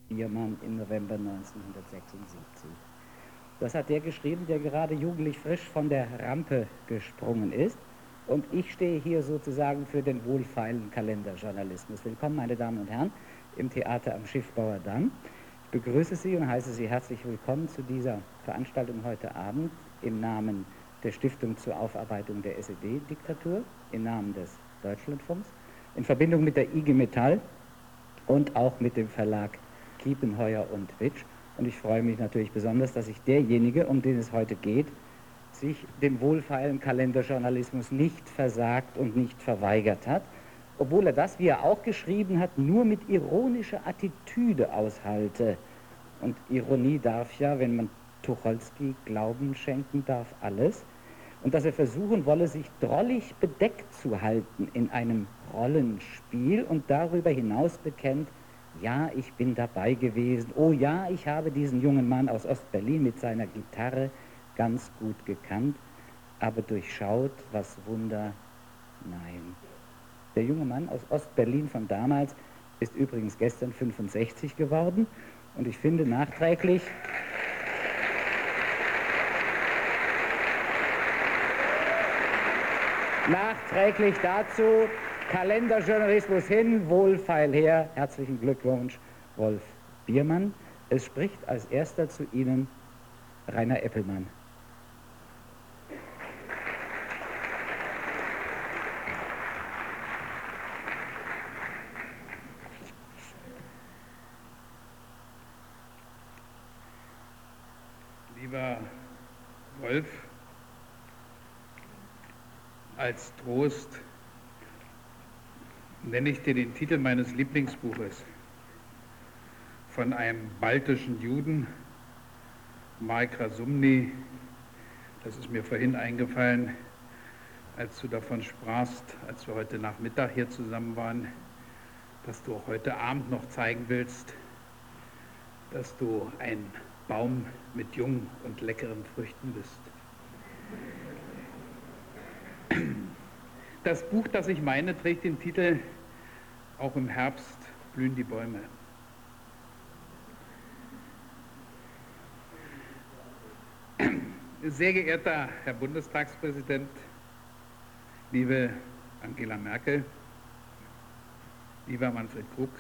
Biermann im November 1976. Das hat der geschrieben, der gerade jugendlich frisch von der Rampe gesprungen ist. Und ich stehe hier sozusagen für den wohlfeilen Kalenderjournalismus. Willkommen, meine Damen und Herren, im Theater am Schiffbauer Damm. Ich begrüße Sie und heiße Sie herzlich willkommen zu dieser Veranstaltung heute Abend im Namen der Stiftung zur Aufarbeitung der SED-Diktatur, im Namen des Deutschlandfunks, in Verbindung mit der IG Metall und auch mit dem Verlag Kiepenheuer und Witsch. Und ich freue mich natürlich besonders, dass sich derjenige, um den es heute geht, sich dem wohlfeilen Kalenderjournalismus nicht versagt und nicht verweigert hat, obwohl er das, wie er auch geschrieben hat, nur mit ironischer Attitüde aushalte. Und Ironie darf ja, wenn man Tucholsky Glauben schenken darf, alles. Und dass er versuchen wolle, sich drollig bedeckt zu halten in einem Rollenspiel und darüber hinaus bekennt, ja, ich bin dabei gewesen, oh ja, ich habe diesen jungen Mann aus Ostberlin mit seiner Gitarre ganz gut gekannt, aber durchschaut, was Wunder, nein. Der junge Mann aus Ostberlin von damals ist übrigens gestern 65 geworden und ich finde nachträglich dazu Kalenderjournalismus hin, wohlfeil her. Herzlichen Glückwunsch, Wolf Biermann. Es spricht als erster zu Ihnen Rainer Eppelmann. Lieber Wolf, als Trost nenne ich dir den Titel meines Lieblingsbuches von einem baltischen Juden, Marek Razumny. Das ist mir vorhin eingefallen, als du davon sprachst, als wir heute Nachmittag hier zusammen waren, dass du auch heute Abend noch zeigen willst, dass du ein Baum mit jungen und leckeren Früchten bist. Das Buch, das ich meine, trägt den Titel Auch im Herbst blühen die Bäume. Sehr geehrter Herr Bundestagspräsident, liebe Angela Merkel, lieber Manfred Krug,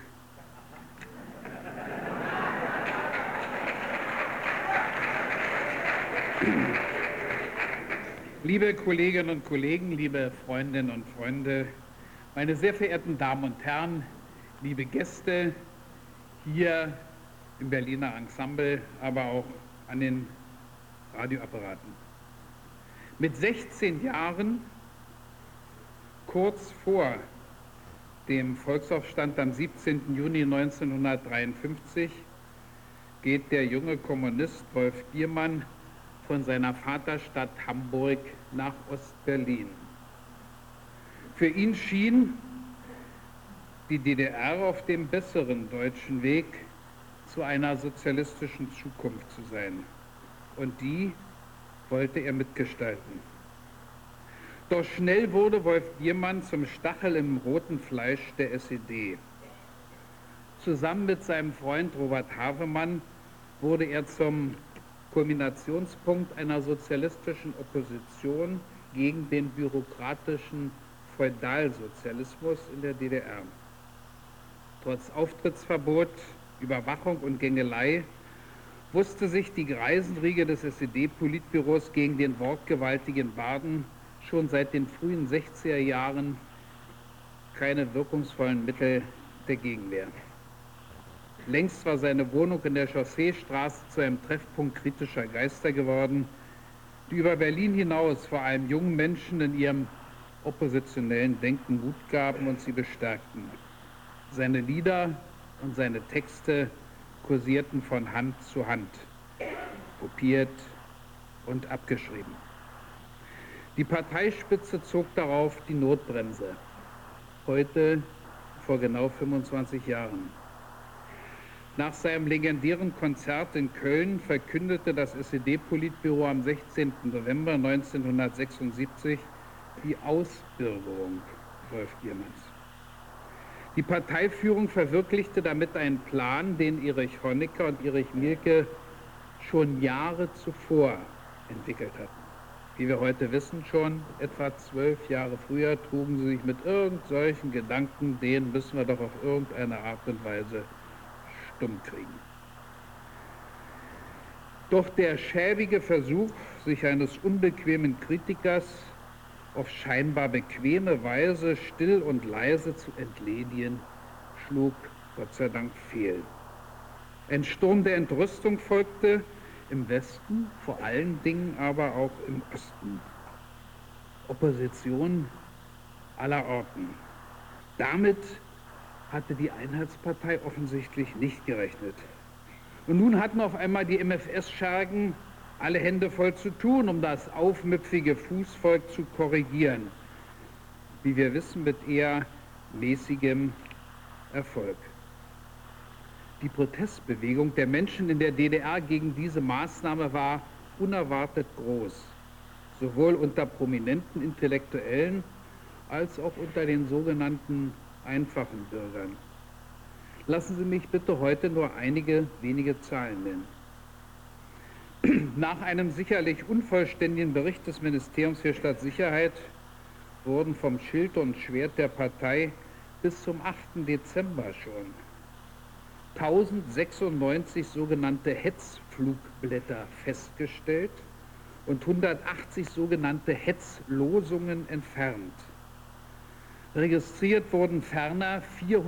liebe Kolleginnen und Kollegen, liebe Freundinnen und Freunde, meine sehr verehrten Damen und Herren, liebe Gäste hier im Berliner Ensemble, aber auch an den Radioapparaten. Mit 16 Jahren, kurz vor dem Volksaufstand am 17. Juni 1953, geht der junge Kommunist Wolf Biermann von seiner Vaterstadt Hamburg nach Ostberlin. Für ihn schien die DDR auf dem besseren deutschen Weg zu einer sozialistischen Zukunft zu sein. Und die wollte er mitgestalten. Doch schnell wurde Wolf Biermann zum Stachel im roten Fleisch der SED. Zusammen mit seinem Freund Robert Havemann wurde er zum Kulminationspunkt einer sozialistischen Opposition gegen den bürokratischen Feudalsozialismus in der DDR. Trotz Auftrittsverbot, Überwachung und Gängelei wusste sich die Greisenriege des SED-Politbüros gegen den wortgewaltigen Barden schon seit den frühen 60er Jahren keine wirkungsvollen Mittel der Gegenwehr. Längst war seine Wohnung in der Chausseestraße zu einem Treffpunkt kritischer Geister geworden, die über Berlin hinaus vor allem jungen Menschen in ihrem oppositionellen Denken Mut gaben und sie bestärkten. Seine Lieder und seine Texte kursierten von Hand zu Hand, kopiert und abgeschrieben. Die Parteispitze zog darauf die Notbremse. Heute, vor genau 25 Jahren. Nach seinem legendären Konzert in Köln verkündete das SED-Politbüro am 16. November 1976 die Ausbürgerung Wolf Biermanns. Die Parteiführung verwirklichte damit einen Plan, den Erich Honecker und Erich Mielke schon Jahre zuvor entwickelt hatten. Wie wir heute wissen, schon etwa 12 Jahre früher trugen sie sich mit solchen Gedanken, den müssen wir doch auf irgendeine Art und Weise stumm kriegen. Doch der schäbige Versuch, sich eines unbequemen Kritikers auf scheinbar bequeme Weise still und leise zu entledigen, schlug Gott sei Dank fehl. Ein Sturm der Entrüstung folgte, im Westen, vor allen Dingen aber auch im Osten. Opposition aller Orten. Damit hatte die Einheitspartei offensichtlich nicht gerechnet. Und nun hatten auf einmal die MfS-Schergen alle Hände voll zu tun, um das aufmüpfige Fußvolk zu korrigieren. Wie wir wissen, mit eher mäßigem Erfolg. Die Protestbewegung der Menschen in der DDR gegen diese Maßnahme war unerwartet groß, sowohl unter prominenten Intellektuellen als auch unter den sogenannten einfachen Bürgern. Lassen Sie mich bitte heute nur einige wenige Zahlen nennen. Nach einem sicherlich unvollständigen Bericht des Ministeriums für Staatssicherheit wurden vom Schild und Schwert der Partei bis zum 8. Dezember schon 1096 sogenannte Hetzflugblätter festgestellt und 180 sogenannte Hetzlosungen entfernt. Registriert wurden ferner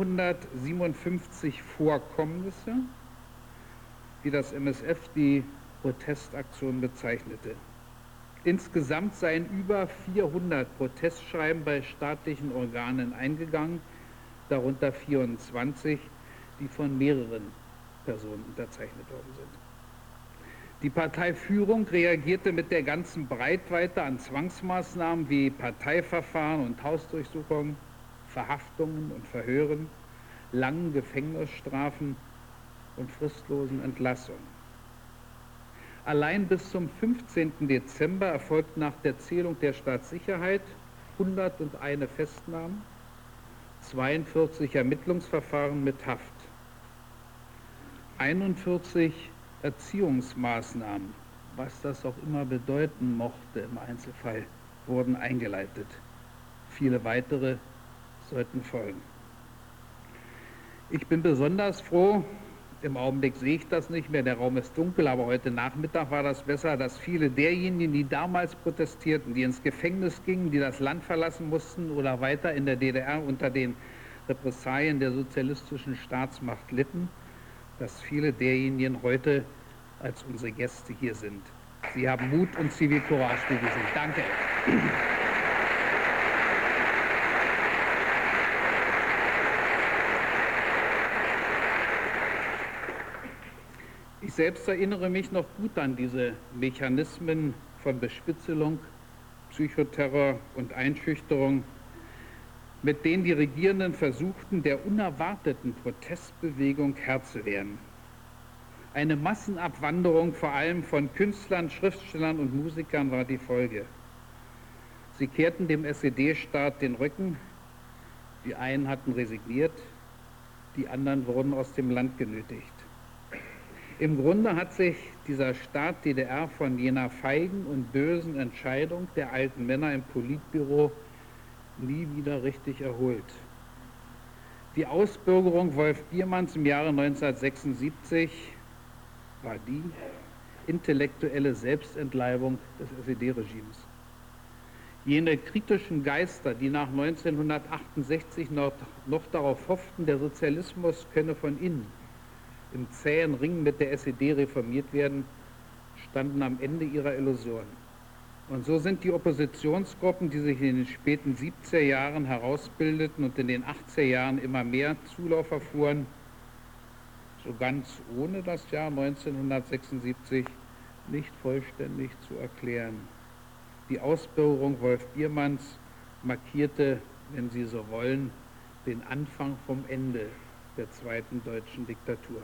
457 Vorkommnisse, wie das MSF die Protestaktion bezeichnete. Insgesamt seien über 400 Protestschreiben bei staatlichen Organen eingegangen, darunter 24, die von mehreren Personen unterzeichnet worden sind. Die Parteiführung reagierte mit der ganzen Breitweite an Zwangsmaßnahmen wie Parteiverfahren und Hausdurchsuchungen, Verhaftungen und Verhören, langen Gefängnisstrafen und fristlosen Entlassungen. Allein bis zum 15. Dezember erfolgt nach der Zählung der Staatssicherheit 101 Festnahmen, 42 Ermittlungsverfahren mit Haft. 41 Erziehungsmaßnahmen, was das auch immer bedeuten mochte im Einzelfall, wurden eingeleitet. Viele weitere sollten folgen. Ich bin besonders froh, im Augenblick sehe ich das nicht mehr, der Raum ist dunkel, aber heute Nachmittag war das besser, dass viele derjenigen, die damals protestierten, die ins Gefängnis gingen, die das Land verlassen mussten oder weiter in der DDR unter den Repressalien der sozialistischen Staatsmacht litten, dass viele derjenigen heute als unsere Gäste hier sind. Sie haben Mut und Zivilcourage bewiesen. Danke. Ich selbst erinnere mich noch gut an diese Mechanismen von Bespitzelung, Psychoterror und Einschüchterung, mit denen die Regierenden versuchten, der unerwarteten Protestbewegung Herr zu werden. Eine Massenabwanderung vor allem von Künstlern, Schriftstellern und Musikern war die Folge. Sie kehrten dem SED-Staat den Rücken, die einen hatten resigniert, die anderen wurden aus dem Land genötigt. Im Grunde hat sich dieser Staat DDR von jener feigen und bösen Entscheidung der alten Männer im Politbüro nie wieder richtig erholt. Die Ausbürgerung Wolf Biermanns im Jahre 1976 war die intellektuelle Selbstentleibung des SED-Regimes. Jene kritischen Geister, die nach 1968 noch darauf hofften, der Sozialismus könne von innen im zähen Ring mit der SED reformiert werden, standen am Ende ihrer Illusion. Und so sind die Oppositionsgruppen, die sich in den späten 70er Jahren herausbildeten und in den 80er Jahren immer mehr Zulauf erfuhren, so ganz ohne das Jahr 1976 nicht vollständig zu erklären. Die Ausbürgerung Wolf Biermanns markierte, wenn Sie so wollen, den Anfang vom Ende der zweiten deutschen Diktatur.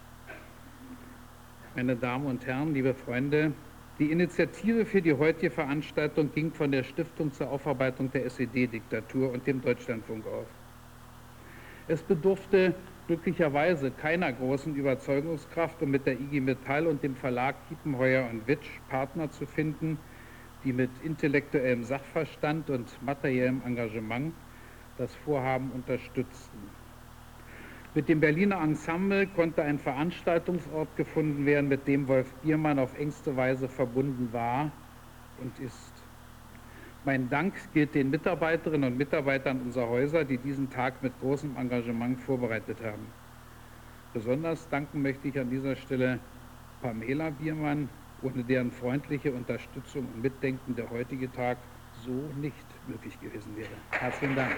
Meine Damen und Herren, liebe Freunde, die Initiative für die heutige Veranstaltung ging von der Stiftung zur Aufarbeitung der SED-Diktatur und dem Deutschlandfunk auf. Es bedurfte glücklicherweise keiner großen Überzeugungskraft, um mit der IG Metall und dem Verlag Kiepenheuer und Witsch Partner zu finden, die mit intellektuellem Sachverstand und materiellem Engagement das Vorhaben unterstützten. Mit dem Berliner Ensemble konnte ein Veranstaltungsort gefunden werden, mit dem Wolf Biermann auf engste Weise verbunden war und ist. Mein Dank gilt den Mitarbeiterinnen und Mitarbeitern unserer Häuser, die diesen Tag mit großem Engagement vorbereitet haben. Besonders danken möchte ich an dieser Stelle Pamela Biermann, ohne deren freundliche Unterstützung und Mitdenken der heutige Tag so nicht möglich gewesen wäre. Herzlichen Dank.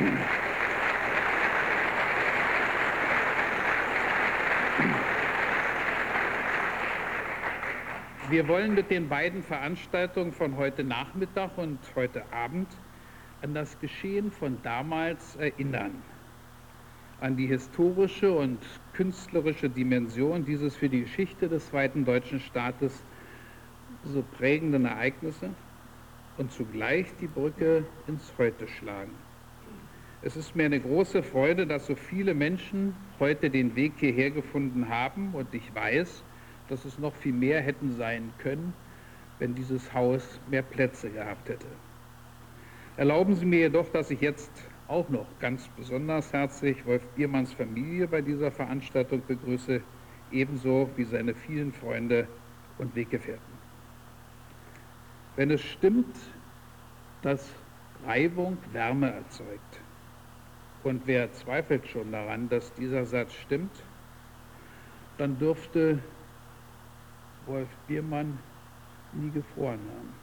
Wir wollen mit den beiden Veranstaltungen von heute Nachmittag und heute Abend an das Geschehen von damals erinnern, an die historische und künstlerische Dimension dieses für die Geschichte des Zweiten Deutschen Staates so prägenden Ereignisse und zugleich die Brücke ins Heute schlagen. Es ist mir eine große Freude, dass so viele Menschen heute den Weg hierher gefunden haben, und ich weiß, dass es noch viel mehr hätten sein können, wenn dieses Haus mehr Plätze gehabt hätte. Erlauben Sie mir jedoch, dass ich jetzt auch noch ganz besonders herzlich Wolf Biermanns Familie bei dieser Veranstaltung begrüße, ebenso wie seine vielen Freunde und Weggefährten. Wenn es stimmt, dass Reibung Wärme erzeugt, und wer zweifelt schon daran, dass dieser Satz stimmt, dann dürfte Wolf Biermann nie gefroren haben.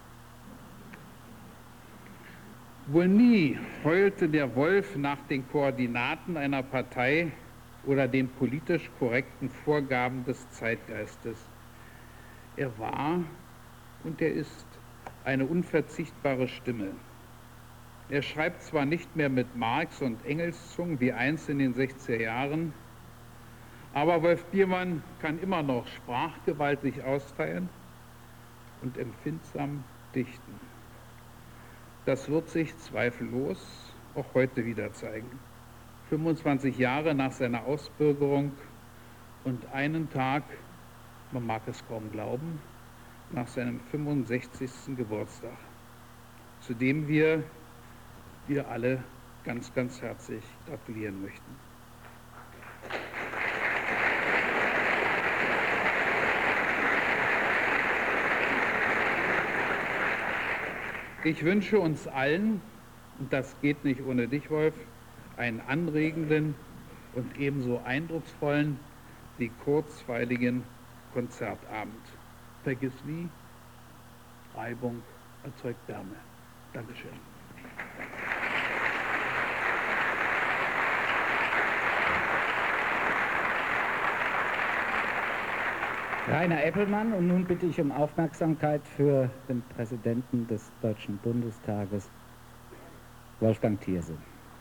Wohl nie heulte der Wolf nach den Koordinaten einer Partei oder den politisch korrekten Vorgaben des Zeitgeistes. Er war und er ist eine unverzichtbare Stimme. Er schreibt zwar nicht mehr mit Marx und Engelszungen wie einst in den 60er Jahren, aber Wolf Biermann kann immer noch sprachgewaltig austeilen und empfindsam dichten. Das wird sich zweifellos auch heute wieder zeigen. 25 Jahre nach seiner Ausbürgerung und einen Tag, man mag es kaum glauben, nach seinem 65. Geburtstag, zu dem wir alle ganz, ganz herzlich gratulieren möchten. Ich wünsche uns allen, und das geht nicht ohne dich, Wolf, einen anregenden und ebenso eindrucksvollen wie kurzweiligen Konzertabend. Vergiss nie, Reibung erzeugt Wärme. Dankeschön. Rainer Eppelmann, und nun bitte ich um Aufmerksamkeit für den Präsidenten des Deutschen Bundestages, Wolfgang Thierse.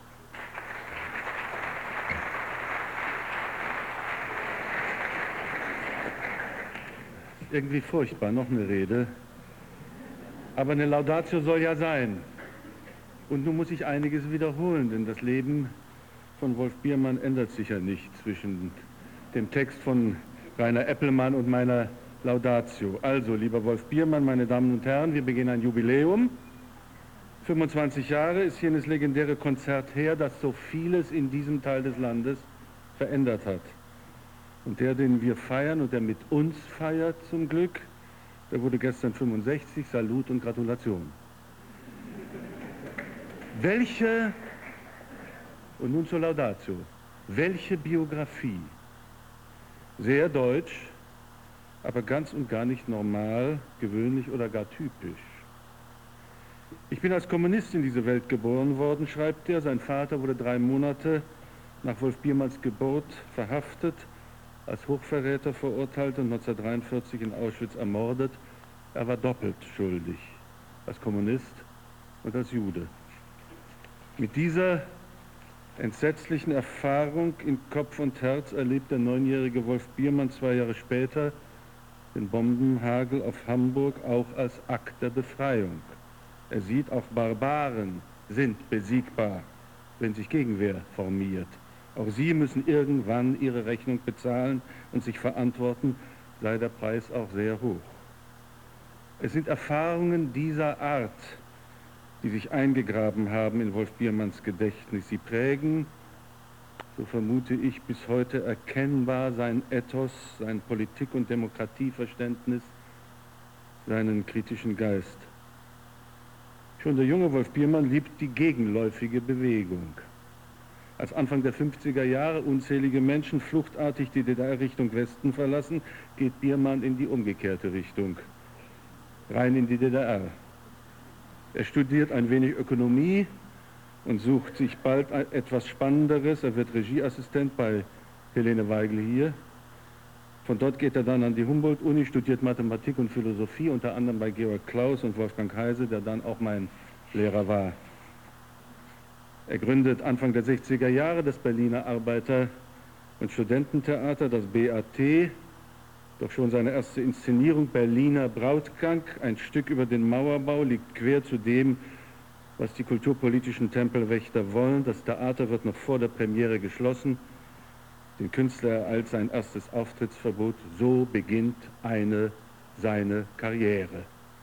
Irgendwie furchtbar, noch eine Rede. Aber eine Laudatio soll ja sein. Und nun muss ich einiges wiederholen, denn das Leben von Wolf Biermann ändert sich ja nicht zwischen dem Text von Rainer Eppelmann und meiner Laudatio. Also, lieber Wolf Biermann, meine Damen und Herren, wir begehen ein Jubiläum. 25 Jahre ist jenes legendäre Konzert her, das so vieles in diesem Teil des Landes verändert hat. Und der, den wir feiern und der mit uns feiert zum Glück, der wurde gestern 65, Salut und Gratulation. Und nun zur Laudatio, welche Biografie, sehr deutsch, aber ganz und gar nicht normal, gewöhnlich oder gar typisch. Ich bin als Kommunist in diese Welt geboren worden, schreibt er. Sein Vater wurde 3 Monate nach Wolf Biermanns Geburt verhaftet, als Hochverräter verurteilt und 1943 in Auschwitz ermordet. Er war doppelt schuldig, als Kommunist und als Jude. Mit dieser entsetzlichen Erfahrung in Kopf und Herz erlebt der 9-jährige Wolf Biermann 2 Jahre später den Bombenhagel auf Hamburg auch als Akt der Befreiung. Er sieht, auch Barbaren sind besiegbar, wenn sich Gegenwehr formiert. Auch sie müssen irgendwann ihre Rechnung bezahlen und sich verantworten, sei der Preis auch sehr hoch. Es sind Erfahrungen dieser Art, die sich eingegraben haben in Wolf Biermanns Gedächtnis. Sie prägen, so vermute ich, bis heute erkennbar sein Ethos, sein Politik- und Demokratieverständnis, seinen kritischen Geist. Schon der junge Wolf Biermann liebt die gegenläufige Bewegung. Als Anfang der 50er Jahre unzählige Menschen fluchtartig die DDR Richtung Westen verlassen, geht Biermann in die umgekehrte Richtung, rein in die DDR. Er studiert ein wenig Ökonomie und sucht sich bald etwas Spannenderes. Er wird Regieassistent bei Helene Weigel hier. Von dort geht er dann an die Humboldt-Uni, studiert Mathematik und Philosophie, unter anderem bei Georg Claus und Wolfgang Heise, der dann auch mein Lehrer war. Er gründet Anfang der 60er Jahre das Berliner Arbeiter- und Studententheater, das BAT. Doch schon seine erste Inszenierung, Berliner Brautgang, ein Stück über den Mauerbau, liegt quer zu dem, was die kulturpolitischen Tempelwächter wollen. Das Theater wird noch vor der Premiere geschlossen. Den Künstler ereilt sein erstes Auftrittsverbot. So beginnt seine Karriere.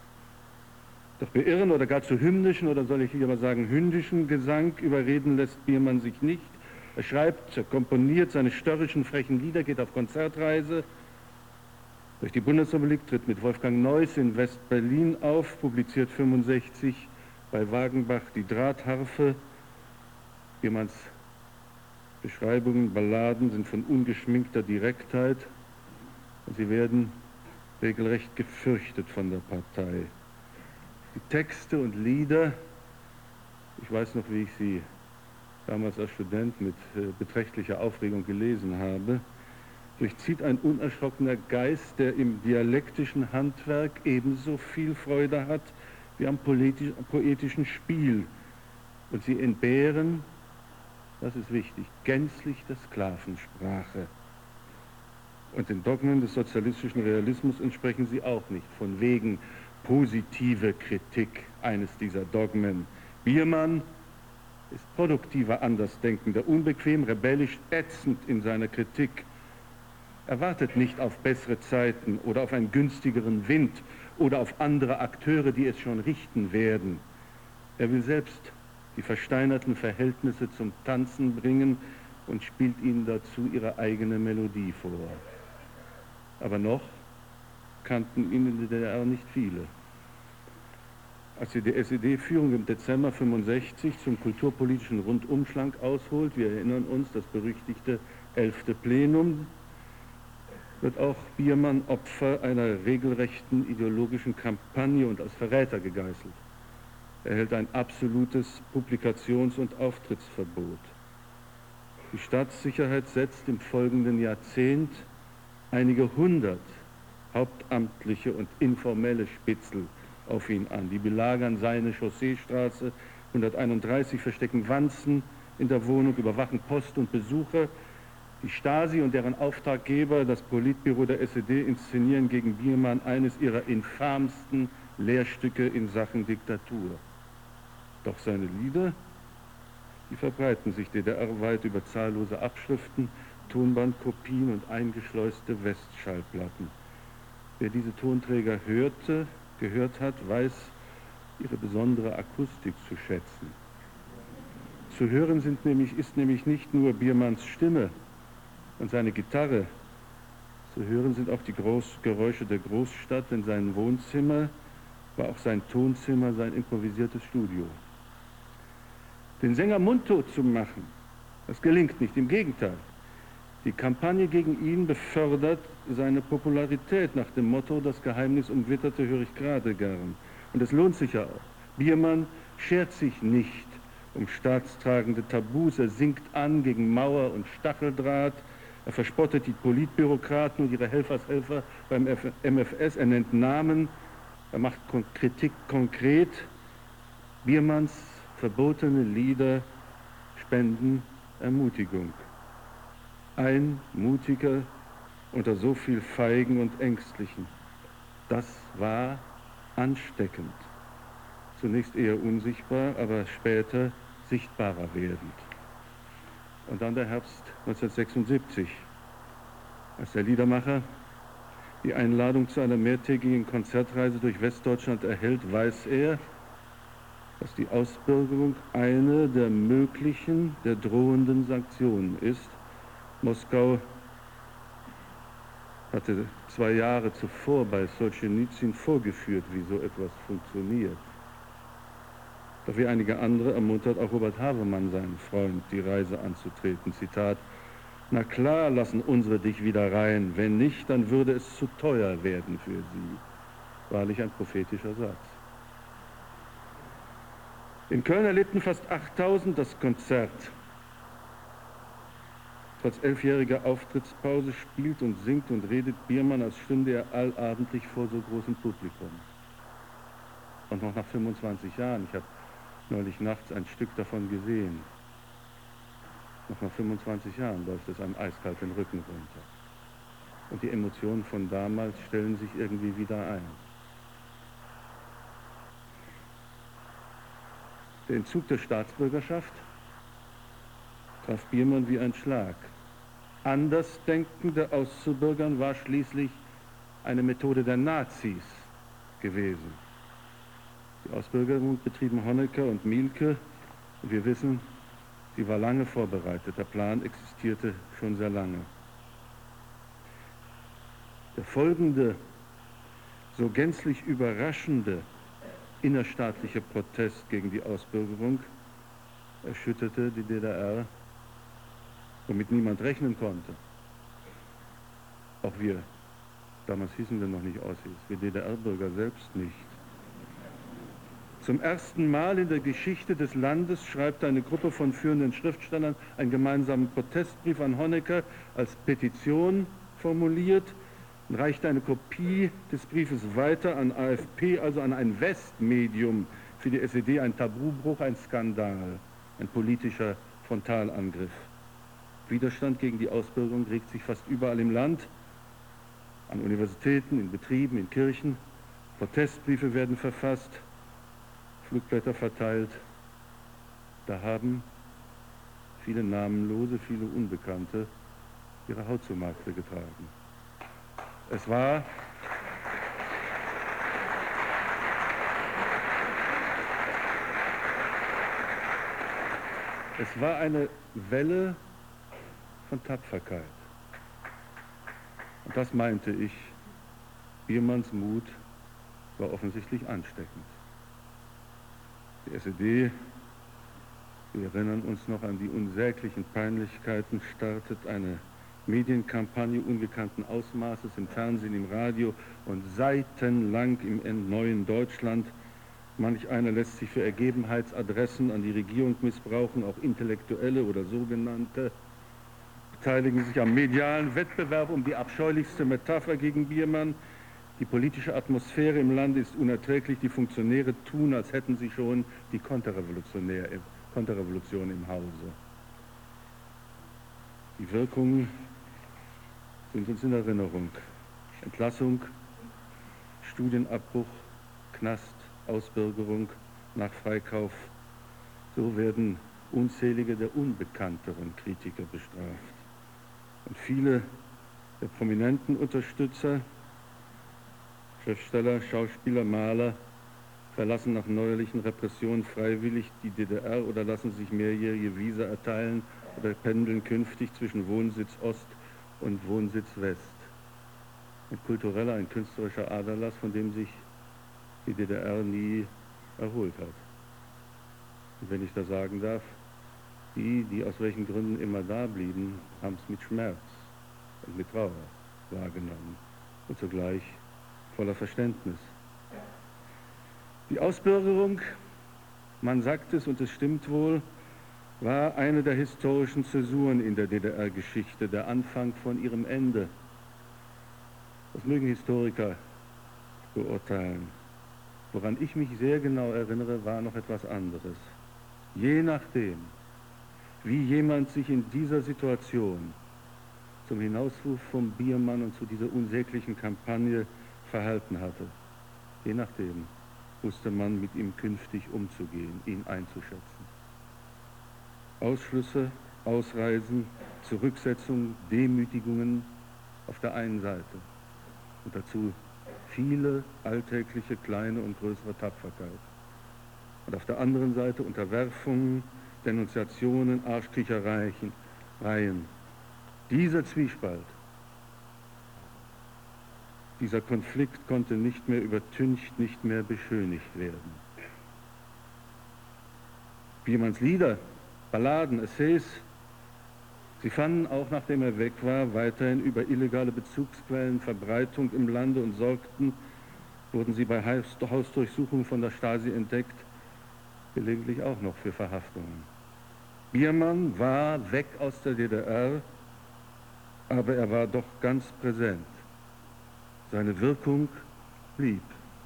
Doch beirren oder gar zu hymnischen, oder soll ich lieber sagen hündischen Gesang überreden lässt Biermann sich nicht. Er schreibt, er komponiert seine störrischen, frechen Lieder, geht auf Konzertreise durch die Bundesrepublik, tritt mit Wolfgang Neuss in West-Berlin auf, publiziert 65 bei Wagenbach die Drahtharfe. Biermanns Beschreibungen, Balladen sind von ungeschminkter Direktheit und sie werden regelrecht gefürchtet von der Partei. Die Texte und Lieder, ich weiß noch, wie ich sie damals als Student mit beträchtlicher Aufregung gelesen habe, durchzieht ein unerschrockener Geist, der im dialektischen Handwerk ebenso viel Freude hat wie am poetischen Spiel. Und sie entbehren, das ist wichtig, gänzlich der Sklavensprache. Und den Dogmen des sozialistischen Realismus entsprechen sie auch nicht, von wegen positive Kritik eines dieser Dogmen. Biermann ist produktiver Andersdenkender, unbequem, rebellisch, ätzend in seiner Kritik. Er wartet nicht auf bessere Zeiten oder auf einen günstigeren Wind oder auf andere Akteure, die es schon richten werden. Er will selbst die versteinerten Verhältnisse zum Tanzen bringen und spielt ihnen dazu ihre eigene Melodie vor. Aber noch kannten ihn in der DDR nicht viele. Als die SED-Führung im Dezember 65 zum kulturpolitischen Rundumschlag ausholt, wir erinnern uns, das berüchtigte 11. Plenum, wird auch Biermann Opfer einer regelrechten ideologischen Kampagne und als Verräter gegeißelt. Er erhält ein absolutes Publikations- und Auftrittsverbot. Die Staatssicherheit setzt im folgenden Jahrzehnt einige hundert hauptamtliche und informelle Spitzel auf ihn an. Die belagern seine Chausseestraße 131, verstecken Wanzen in der Wohnung, überwachen Post und Besucher. Die Stasi und deren Auftraggeber, das Politbüro der SED, inszenieren gegen Biermann eines ihrer infamsten Lehrstücke in Sachen Diktatur. Doch seine Lieder, die verbreiten sich DDR-weit über zahllose Abschriften, Tonbandkopien und eingeschleuste Westschallplatten. Wer diese Tonträger gehört hat, weiß ihre besondere Akustik zu schätzen. Zu hören ist nämlich nicht nur Biermanns Stimme und seine Gitarre. Zu hören sind auch die Geräusche der Großstadt, denn sein Wohnzimmer war auch sein Tonzimmer, sein improvisiertes Studio. Den Sänger mundtot zu machen, das gelingt nicht, im Gegenteil. Die Kampagne gegen ihn befördert seine Popularität nach dem Motto, das Geheimnis Umwitterte höre ich gerade gern. Und es lohnt sich ja auch. Biermann schert sich nicht um staatstragende Tabus, er singt an gegen Mauer und Stacheldraht, er verspottet die Politbürokraten und ihre Helfershelfer beim MFS, er nennt Namen, er macht Kritik konkret. Biermanns verbotene Lieder spenden Ermutigung. Ein Mutiger unter so viel Feigen und Ängstlichen. Das war ansteckend. Zunächst eher unsichtbar, aber später sichtbarer werdend. Und dann der Herbst 1976, als der Liedermacher die Einladung zu einer mehrtägigen Konzertreise durch Westdeutschland erhält, weiß er, dass die Ausbürgerung eine der möglichen, der drohenden Sanktionen ist. Moskau hatte 2 Jahre zuvor bei Solschenizyn vorgeführt, wie so etwas funktioniert. Doch wie einige andere ermuntert auch Robert Havemann seinen Freund, die Reise anzutreten. Zitat: Na klar, lassen unsere dich wieder rein. Wenn nicht, dann würde es zu teuer werden für sie. Wahrlich ein prophetischer Satz. In Köln erlebten fast 8000 das Konzert. Trotz 11-jähriger Auftrittspause spielt und singt und redet Biermann, als stünde er allabendlich vor so großem Publikum. Und noch nach 25 Jahren, ich habe neulich nachts ein Stück davon gesehen, noch nach 25 Jahren läuft es einem eiskalt den Rücken runter. Und die Emotionen von damals stellen sich irgendwie wieder ein. Der Entzug der Staatsbürgerschaft traf Biermann wie ein Schlag. Andersdenkende auszubürgern war schließlich eine Methode der Nazis gewesen. Die Ausbürgerung betrieben Honecker und Mielke. Und wir wissen, sie war lange vorbereitet. Der Plan existierte schon sehr lange. Der folgende, so gänzlich überraschende innerstaatliche Protest gegen die Ausbürgerung erschütterte die DDR, womit niemand rechnen konnte. Auch wir, damals hießen wir noch nicht Ossis, wir DDR-Bürger selbst nicht. Zum ersten Mal in der Geschichte des Landes schreibt eine Gruppe von führenden Schriftstellern einen gemeinsamen Protestbrief an Honecker als Petition formuliert und reicht eine Kopie des Briefes weiter an AfP, also an ein Westmedium. Für die SED ein Tabubruch, ein Skandal, ein politischer Frontalangriff. Widerstand gegen die Ausbürgerung regt sich fast überall im Land, an Universitäten, in Betrieben, in Kirchen. Protestbriefe werden verfasst, Flugblätter verteilt. Da haben viele Namenlose, viele Unbekannte ihre Haut zu Markte getragen. Es war eine Welle von Tapferkeit. Und das meinte ich, Biermanns Mut war offensichtlich ansteckend. Die SED, wir erinnern uns noch an die unsäglichen Peinlichkeiten, startet eine Medienkampagne ungekannten Ausmaßes im Fernsehen, im Radio und seitenlang im neuen Deutschland. Manch einer lässt sich für Ergebenheitsadressen an die Regierung missbrauchen, auch Intellektuelle oder sogenannte beteiligen sich am medialen Wettbewerb um die abscheulichste Metapher gegen Biermann. Die politische Atmosphäre im Lande ist unerträglich. Die Funktionäre tun, als hätten sie schon die Konterrevolution im Hause. Die Wirkungen sind uns in Erinnerung. Entlassung, Studienabbruch, Knast, Ausbürgerung nach Freikauf. So werden unzählige der unbekannteren Kritiker bestraft. Und viele der prominenten Unterstützer, Schriftsteller, Schauspieler, Maler, verlassen nach neuerlichen Repressionen freiwillig die DDR oder lassen sich mehrjährige Visa erteilen oder pendeln künftig zwischen Wohnsitz Ost und Wohnsitz West. Ein kultureller, ein künstlerischer Aderlass, von dem sich die DDR nie erholt hat. Und wenn ich das sagen darf, die aus welchen Gründen immer da blieben, haben es mit Schmerz und mit Trauer wahrgenommen und zugleich voller Verständnis. Die Ausbürgerung, man sagt es und es stimmt wohl, war eine der historischen Zäsuren in der DDR-Geschichte, der Anfang von ihrem Ende. Das mögen Historiker beurteilen. Woran ich mich sehr genau erinnere, war noch etwas anderes. Je nachdem, wie jemand sich in dieser Situation zum Hinausruf vom Biermann und zu dieser unsäglichen Kampagne verhalten hatte, je nachdem wusste man mit ihm künftig umzugehen, ihn einzuschätzen. Ausschlüsse Ausreisen, Zurücksetzung, Demütigungen auf der einen Seite und dazu viele alltägliche kleine und größere Tapferkeit. Und auf der anderen Seite Unterwerfungen, Denunziationen, Arschkriechereien. Dieser Zwiespalt, dieser Konflikt konnte nicht mehr übertüncht, nicht mehr beschönigt werden. Biermanns Lieder, Balladen, Essays, sie fanden auch, nachdem er weg war, weiterhin über illegale Bezugsquellen Verbreitung im Lande und sorgten, wurden sie bei Hausdurchsuchungen von der Stasi entdeckt, gelegentlich auch noch für Verhaftungen. Biermann war weg aus der DDR, aber er war doch ganz präsent. Seine Wirkung blieb.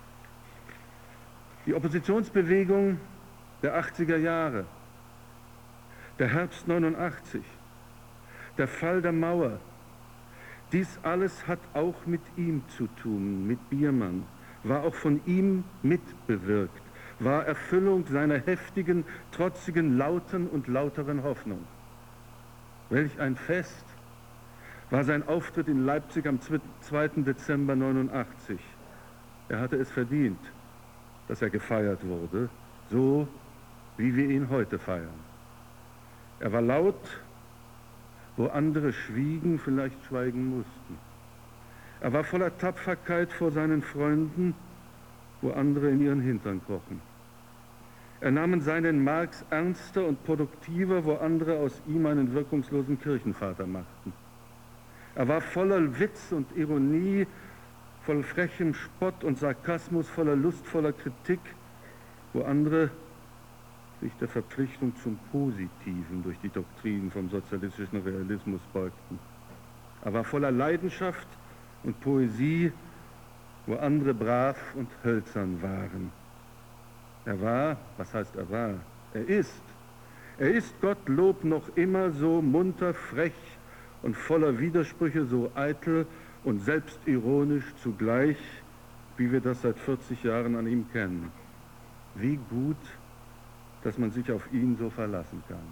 Die Oppositionsbewegung der 80er Jahre, der Herbst 89, der Fall der Mauer, dies alles hat auch mit ihm zu tun, mit Biermann, war auch von ihm mitbewirkt, war Erfüllung seiner heftigen, trotzigen, lauten und lauteren Hoffnung. Welch ein Fest war sein Auftritt in Leipzig am 2. Dezember 89. Er hatte es verdient, dass er gefeiert wurde, so wie wir ihn heute feiern. Er war laut, wo andere schwiegen, vielleicht schweigen mussten. Er war voller Tapferkeit vor seinen Freunden, wo andere in ihren Hintern krochen. Er nahm seinen Marx ernster und produktiver, wo andere aus ihm einen wirkungslosen Kirchenvater machten. Er war voller Witz und Ironie, voll frechem Spott und Sarkasmus, voller lustvoller Kritik, wo andere sich der Verpflichtung zum Positiven durch die Doktrinen vom sozialistischen Realismus beugten. Er war voller Leidenschaft und Poesie, wo andere brav und hölzern waren. Er war, was heißt er war? Er ist Gottlob noch immer so munter, frech und voller Widersprüche, so eitel und selbstironisch zugleich, wie wir das seit 40 Jahren an ihm kennen. Wie gut, dass man sich auf ihn so verlassen kann.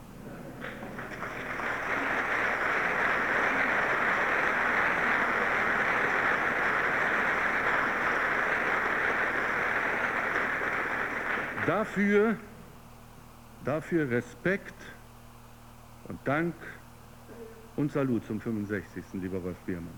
Dafür Respekt und Dank und Salut zum 65. lieber Wolf Biermann.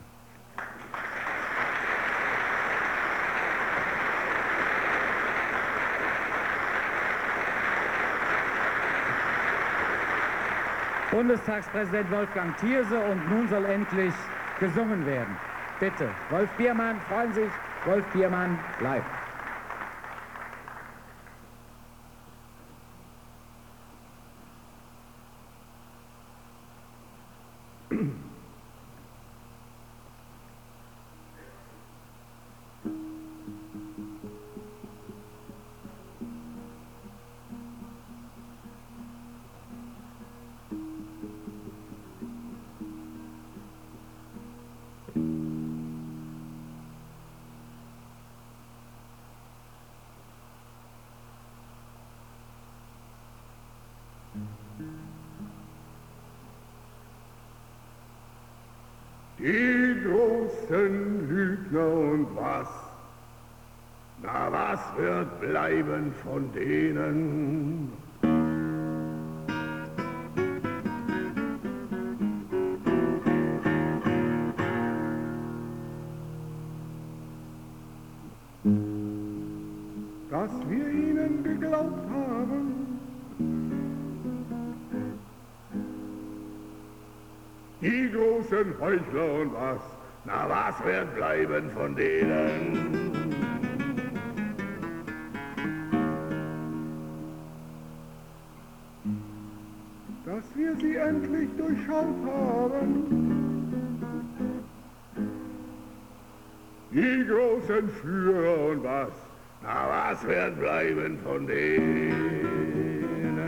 Bundestagspräsident Wolfgang Thierse, und nun soll endlich gesungen werden. Bitte, Wolf Biermann, freuen Sie sich, Wolf Biermann live. Die großen Lügner und was? Na, was wird bleiben von denen? Dass wir ihnen geglaubt haben, die großen Heuchler und was? Na, was wird bleiben von denen? Dass wir sie endlich durchschaut haben. Die großen Führer und was? Na, was wird bleiben von denen?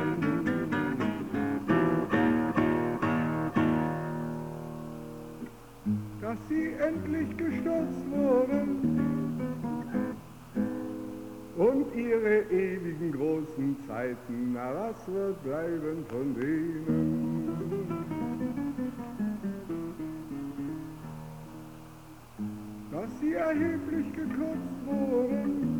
Dass sie endlich gestürzt wurden und ihre ewigen großen Zeiten, na was wird bleiben von denen? Dass sie erheblich gekürzt wurden.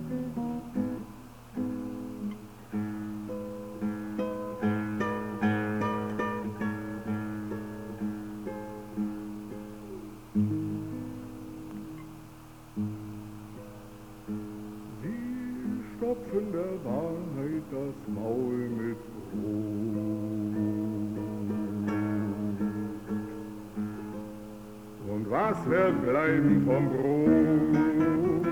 Stopfen der Wahrheit das Maul mit Brot. Und was wird bleiben vom Brot?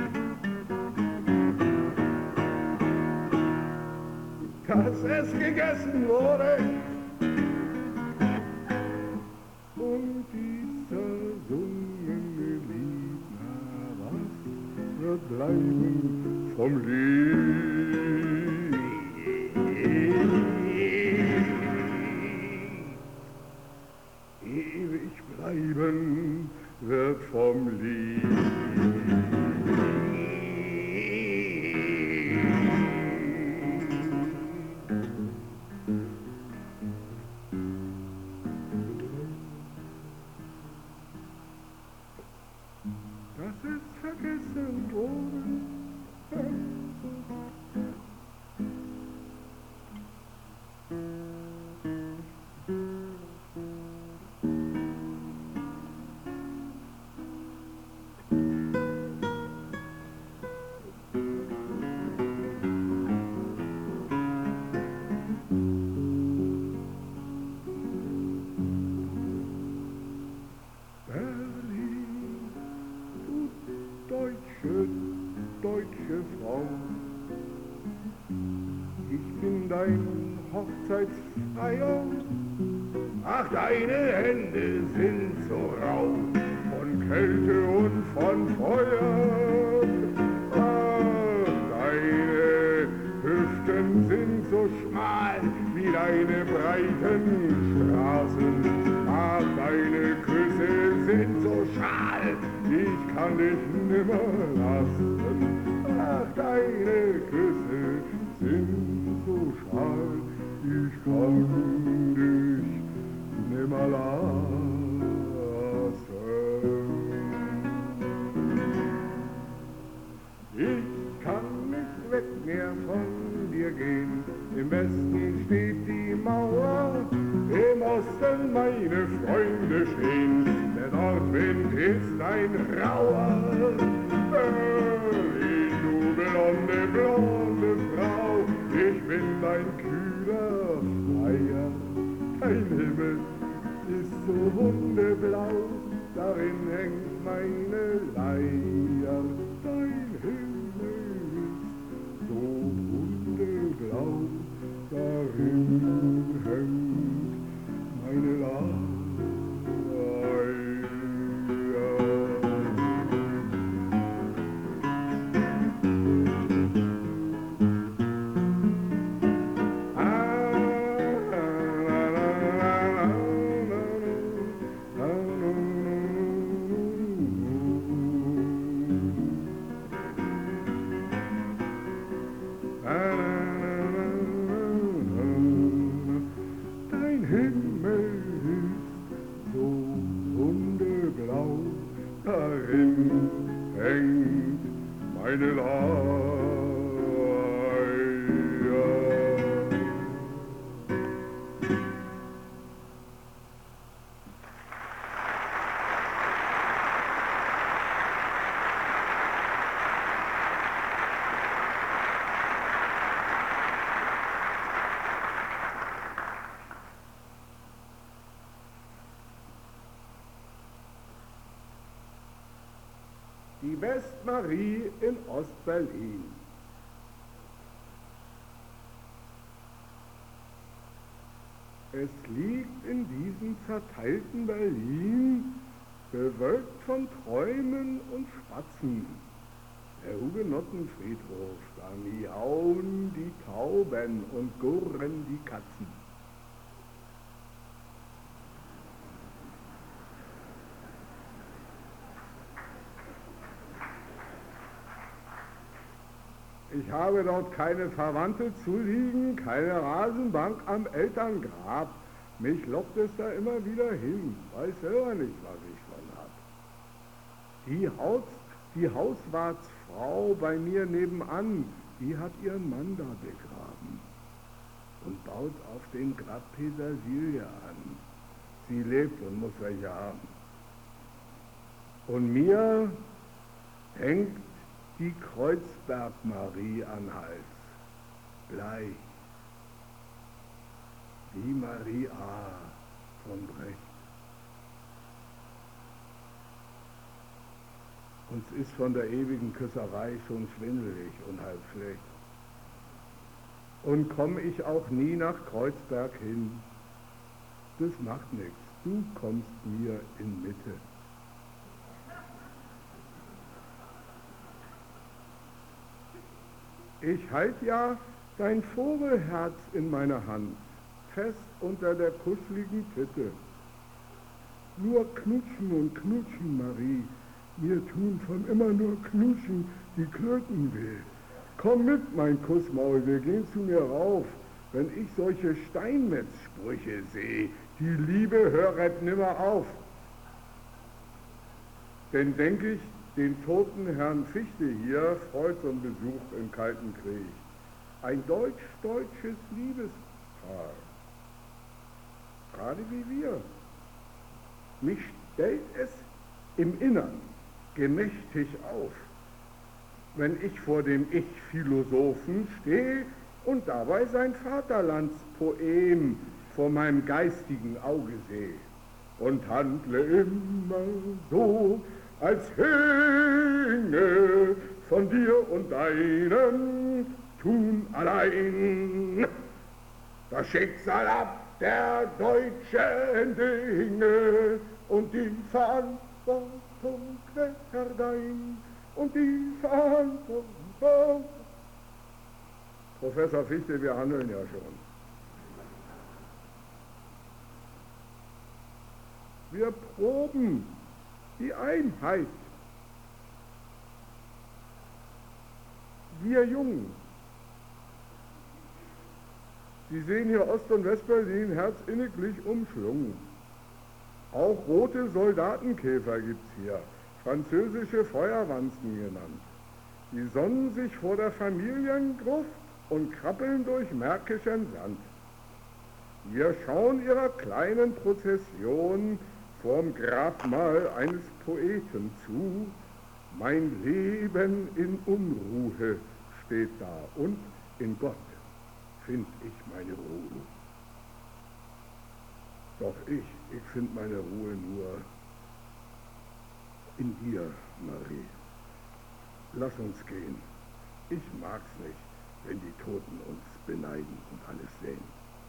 Dass es gegessen wurde und dieser sungende Lied, na was wird bleiben vom Lied? Ewig bleiben wird vom Lied. Dass es vergessen wurde. Berlin, du deutsche Frau, ich bin dein Hochzeitsfreier. Ach, deine Hände sind so rau, von Kälte und von Feuer. Ach, deine Hüften sind so schmal wie deine breiten Straßen. Ach, deine Küsse sind so schal, ich kann dich nimmer lassen. Ach, deine Küsse sind so schal, ich kann dich nimmer lassen. Ich kann nicht weg mehr von dir gehen, im Westen steht die Mauer, im Osten meine Freunde stehen, der Nordwind ist ein rauer. Berlin, du blonde Frau, ich bin dein kühler Freier. Dein Himmel ist so hundeblau, darin hängt meine Leier. Dein Himmel ist so hundeblau, darin hängt meine Leier. Dein Himmel ist so hundeblau, darin hängt meine Leier. Die Westmarie in Ostberlin. Es liegt in diesem zerteilten Berlin, bewölkt von Träumen und Spatzen. Der Hugenottenfriedhof, da miauen die Tauben und gurren die Katzen. Ich habe dort keine Verwandte zu liegen, keine Rasenbank am Elterngrab. Mich lockt es da immer wieder hin, weiß selber nicht, was ich von hab. Die Hauswartsfrau bei mir nebenan, die hat ihren Mann da begraben und baut auf den Grab Petersilie an. Sie lebt und muss welche haben. Und mir hängt die Kreuzberg-Marie an Hals, bleich, wie Marie A. von Brecht. Uns ist von der ewigen Küsserei schon schwindelig und halb schlecht. Und komm ich auch nie nach Kreuzberg hin, das macht nichts, du kommst mir in Mitte. Ich halt ja dein Vogelherz in meiner Hand, fest unter der kuscheligen Titte. Nur knutschen und knutschen, Marie, mir tun von immer nur knutschen die Klöten weh. Komm mit, mein Kussmaul, wir gehen zu mir rauf, wenn ich solche Steinmetzsprüche seh, die Liebe höret nimmer auf. Denn denk ich, den toten Herrn Fichte hier freut zum Besuch im Kalten Krieg. Ein deutsch-deutsches Liebespaar, gerade wie wir. Mich stellt es im Innern gemächtig auf, wenn ich vor dem Ich-Philosophen stehe und dabei sein Vaterlandspoem vor meinem geistigen Auge sehe und handle immer so, als hänge von dir und deinem Tun allein das Schicksal ab der deutschen Dinge und die Verantwortung wäre dein und die Verantwortung. Professor Fichte, wir handeln ja schon. Wir proben die Einheit. Wir Jungen. Sie sehen hier Ost- und Westberlin herzinniglich umschlungen. Auch rote Soldatenkäfer gibt's hier, französische Feuerwanzen genannt. Die sonnen sich vor der Familiengruft und krabbeln durch märkischen Sand. Wir schauen ihrer kleinen Prozession vorm Grabmal eines Poeten zu. Mein Leben in Unruhe steht da und in Gott find ich meine Ruhe. Doch ich find meine Ruhe nur in dir, Marie. Lass uns gehen. Ich mag's nicht, wenn die Toten uns beneiden und alles sehen.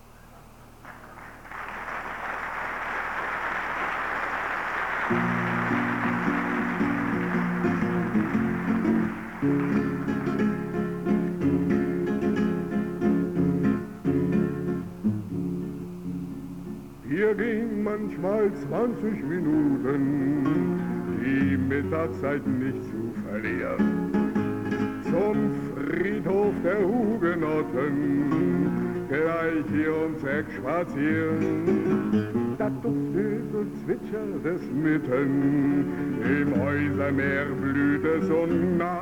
Wir gehen manchmal 20 Minuten, die Mittagszeit nicht zu verlieren, zum Friedhof der Hugenotten, gleich hier ums Eck spazieren. Da duftet und zwitschert es mitten, im Häusermeer blüht es und nach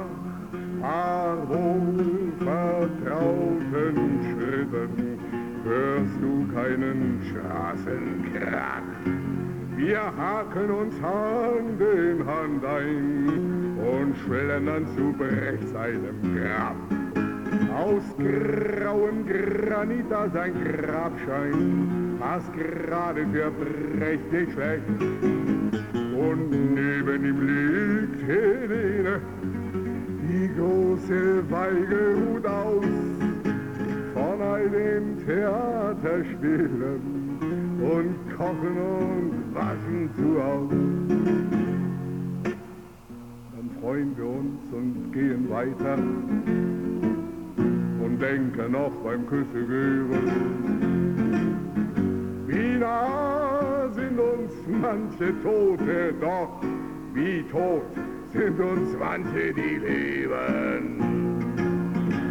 wohl vertrauten Schritten hörst du keinen Straßenkrach. Wir haken uns Hand in Hand ein und schlendern zu Brecht seinem Grab. Aus grauem Granit da sein Grabschein, passt gerade für Brecht nicht schlecht. Und neben ihm liegt Helene, die große Weige ruht aus von all dem Theaterspielen und kochen und waschen zu Haus. Dann freuen wir uns und gehen weiter und denken noch beim Küsse geben, wie nah sind uns manche Tote, doch wie tot sind uns manche, die leben.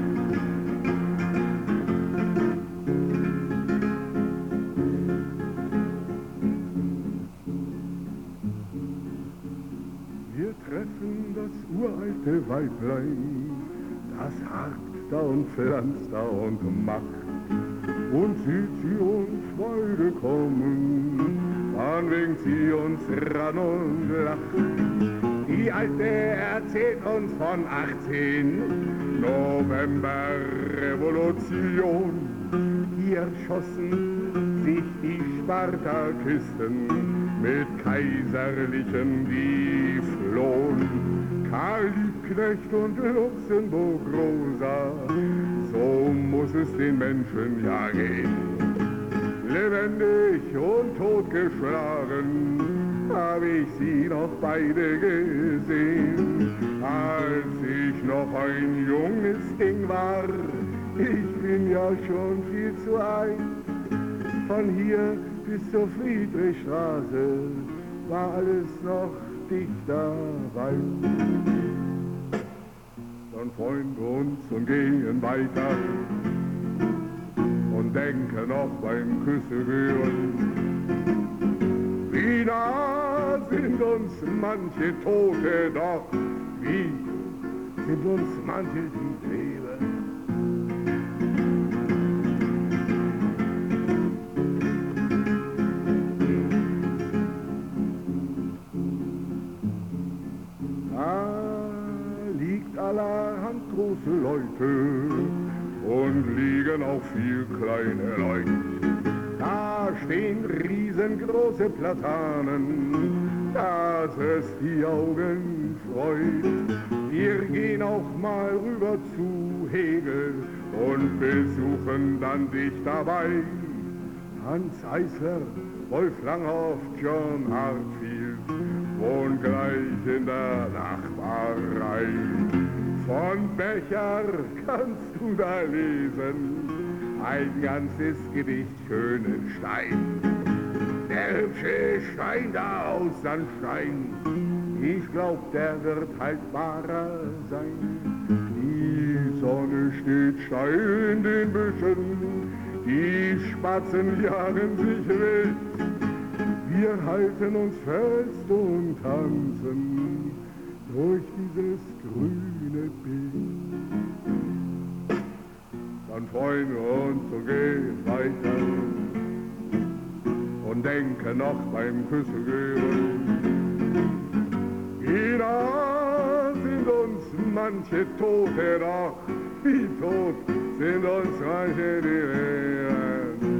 treffen das uralte Weiblein, das harkt da und pflanzt da und macht. Und sieht sie uns beide kommen, dann winkt sie uns ran und lacht. Die Alte erzählt uns von 18 November Revolution. Hier schossen sich die Spartakisten mit Kaiserlichen, die flohen. Karl Liebknecht und Luxemburg Rosa, so muss es den Menschen ja gehen. Lebendig und totgeschlagen hab ich sie noch beide gesehen. Als ich noch ein junges Ding war, ich bin ja schon viel zu alt. Von hier bis zur Friedrichstraße war alles noch dichter Wald. Dann freuen wir uns und gehen weiter und denken noch beim Küsse hören. Wie nah sind uns manche Tote, doch wie sind uns manche, die leben. Allerhand große Leute und liegen auch viel kleine Leute. Da stehen riesengroße Platanen, dass es die Augen freut. Wir gehen auch mal rüber zu Hegel und besuchen dann dich dabei. Hans Eisler, Wolf Langhoff, John Hartfield wohnen gleich in der Nachbarei. Von Becher kannst du da lesen, ein ganzes Gedicht schönen Stein. Der hübsche Stein da aus Sandstein, ich glaub, der wird haltbarer sein. Die Sonne steht steil in den Büschen, die Spatzen jagen sich wild. Wir halten uns fest und tanzen durch dieses grüne Bild. Dann freuen wir uns und gehen weiter und denken noch beim Küsse geben. Wie nah sind uns manche Tote, doch wie tot sind uns manche, die leben.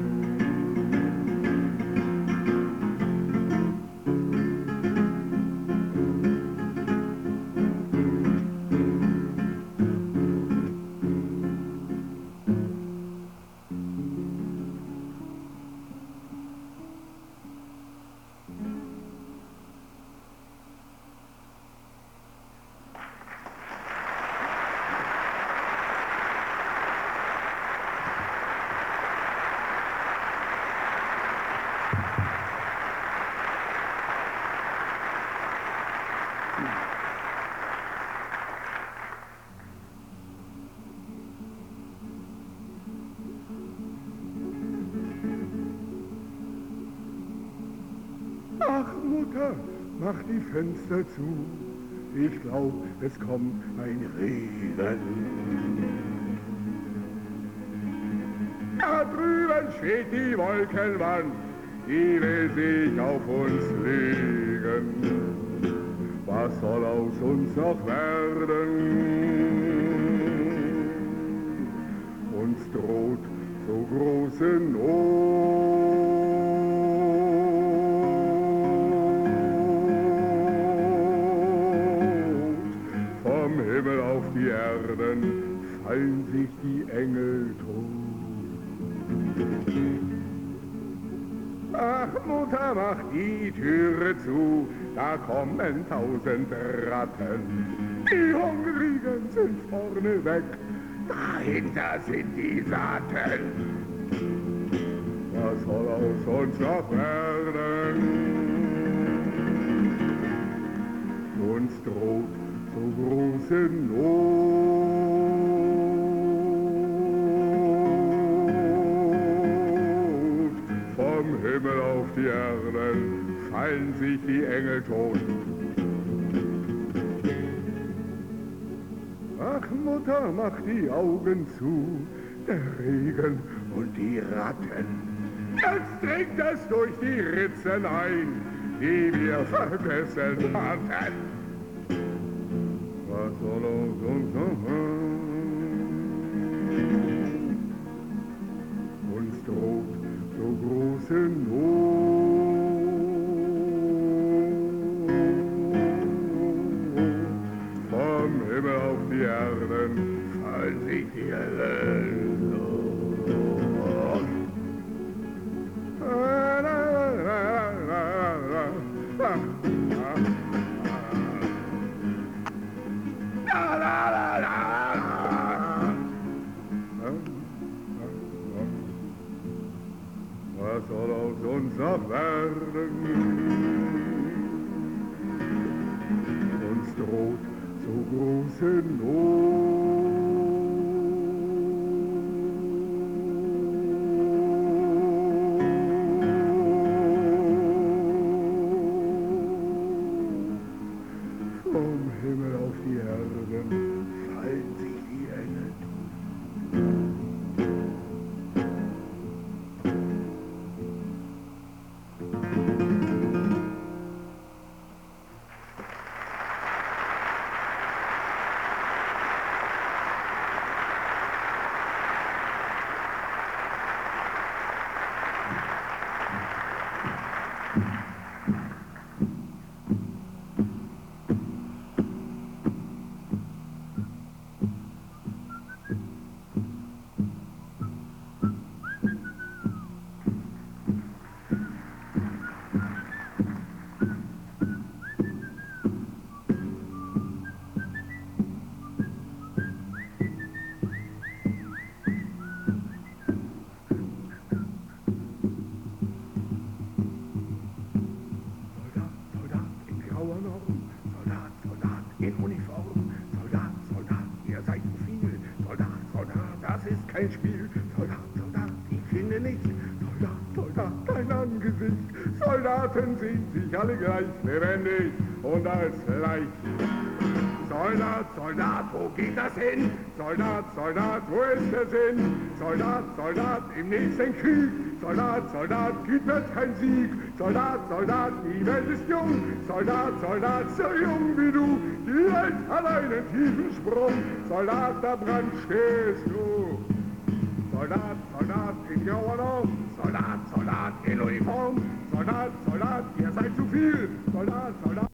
Ach Mutter, mach die Fenster zu, ich glaub, es kommt ein Regen. Da drüben steht die Wolkenwand, die will sich auf uns legen. Was soll aus uns noch werden? Uns droht so große Not. Vom Himmel auf die Erden fallen sich die Engel tot. Ach Mutter, mach die Türe zu, da kommen 1000 Ratten. Die Hungrigen sind vorne weg, dahinter sind die Satten. Was soll aus uns noch werden? Uns droht so große Not. Vom Himmel auf die Erden fallen sich die Engel tot. Mutter macht die Augen zu. Der Regen und die Ratten. Jetzt dringt es durch die Ritzen ein, die wir vergessen hatten. Was soll aus uns noch sein? Uns droht so große Not. Vom Himmel auf die Erden fallen sich die Wellen. Was soll aus uns noch werden? Uns droht so große Not. Vom Himmel auf die Erde fallen sich die Engel. Kein Spiel. Soldat, Soldat, ich finde nichts. Soldat, Soldat, kein Angesicht. Soldaten sehen sich alle gleich lebendig und als leicht. Soldat, Soldat, wo geht das hin? Soldat, Soldat, wo ist der Sinn? Soldat, Soldat, im nächsten Krieg. Soldat, Soldat, gibt es kein Sieg. Soldat, Soldat, die Welt ist jung. Soldat, Soldat, so jung wie du. Die Welt hat einen tiefen Sprung. Soldat, da Brand stehst du. Soldat, Soldat in grauer Norm. Soldat, Soldat in Uniform. Soldat, Soldat, ihr seid zu viel. Soldat, Soldat.